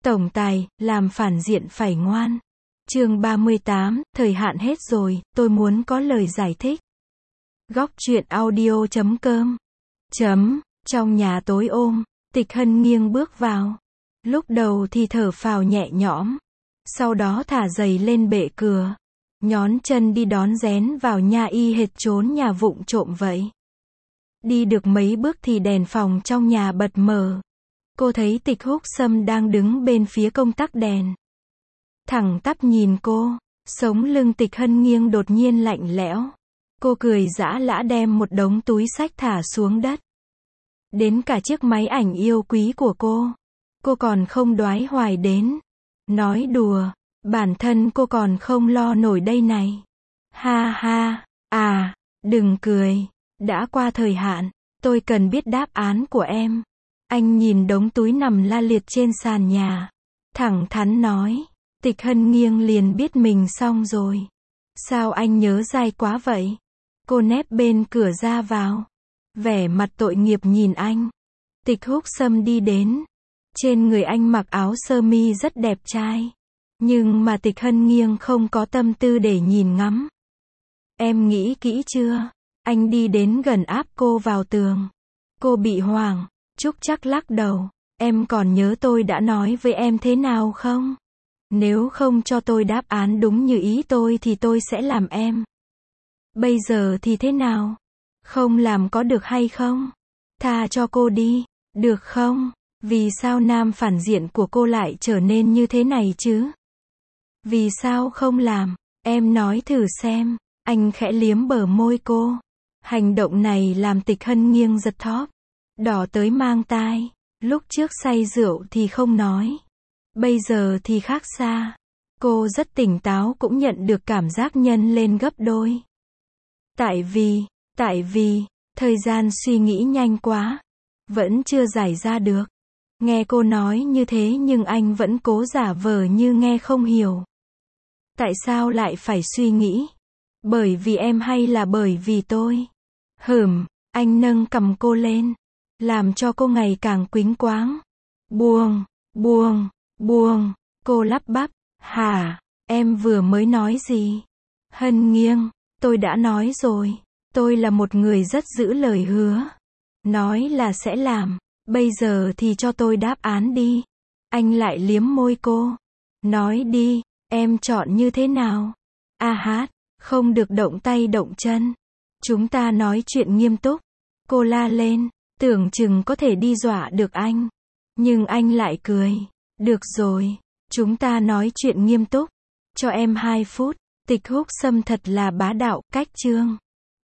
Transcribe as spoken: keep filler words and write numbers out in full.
Tổng tài, làm phản diện phải ngoan. Chương ba mươi tám, thời hạn hết rồi, tôi muốn có lời giải thích. Góc truyện audio chấm com. Chấm, trong nhà tối ôm, Tịch Hân nghiêng bước vào. Lúc đầu thì thở phào nhẹ nhõm. Sau đó thả giày lên bệ cửa. Nhón chân đi đón rén vào nhà y hệt trốn nhà vụng trộm vậy. Đi được mấy bước thì đèn phòng trong nhà bật mở. Cô thấy Tịch Húc Sâm đang đứng bên phía công tắc đèn. Thẳng tắp nhìn cô, sống lưng Tịch Hân nghiêng đột nhiên lạnh lẽo. Cô cười giã lã đem một đống túi xách thả xuống đất. Đến cả chiếc máy ảnh yêu quý của cô. Cô còn không đoái hoài đến. Nói đùa, bản thân cô còn không lo nổi đây này. Ha ha, à, đừng cười, đã qua thời hạn, tôi cần biết đáp án của em. Anh nhìn đống túi nằm la liệt trên sàn nhà. Thẳng thắn nói, Tịch Hân nghiêng liền biết mình xong rồi. Sao anh nhớ dai quá vậy? Cô nép bên cửa ra vào. Vẻ mặt tội nghiệp nhìn anh. Tịch Húc Sâm đi đến. Trên người anh mặc áo sơ mi rất đẹp trai. Nhưng mà Tịch Hân nghiêng không có tâm tư để nhìn ngắm. Em nghĩ kỹ chưa? Anh đi đến gần áp cô vào tường. Cô bị hoảng. Trúc Trắc lắc đầu. Em còn nhớ tôi đã nói với em thế nào không? Nếu không cho tôi đáp án đúng như ý tôi thì tôi sẽ làm em. Bây giờ thì thế nào? Không làm có được hay không? Tha cho cô đi, được không? Vì sao nam phản diện của cô lại trở nên như thế này chứ? Vì sao không làm? Em nói thử xem. Anh khẽ liếm bờ môi cô. Hành động này làm Tịch Hân nghiêng giật thóp. Đỏ tới mang tai. Lúc trước say rượu thì không nói. Bây giờ thì khác xa. Cô rất tỉnh táo cũng nhận được cảm giác nhân lên gấp đôi. Tại vì, tại vì, thời gian suy nghĩ nhanh quá. Vẫn chưa giải ra được. Nghe cô nói như thế nhưng anh vẫn cố giả vờ như nghe không hiểu. Tại sao lại phải suy nghĩ? Bởi vì em hay là bởi vì tôi? Hửm, anh nâng cầm cô lên. Làm cho cô ngày càng quýnh quáng. Buông, buông, buông, cô lắp bắp. Hả, em vừa mới nói gì? Hân nghiêng, tôi đã nói rồi. Tôi là một người rất giữ lời hứa. Nói là sẽ làm. Bây giờ thì cho tôi đáp án đi. Anh lại liếm môi cô. Nói đi, em chọn như thế nào? A hát, không được động tay động chân. Chúng ta nói chuyện nghiêm túc. Cô la lên, tưởng chừng có thể đi dọa được anh. Nhưng anh lại cười. Được rồi, chúng ta nói chuyện nghiêm túc. Cho em hai phút. Tịch Húc Sâm thật là bá đạo, cách chương.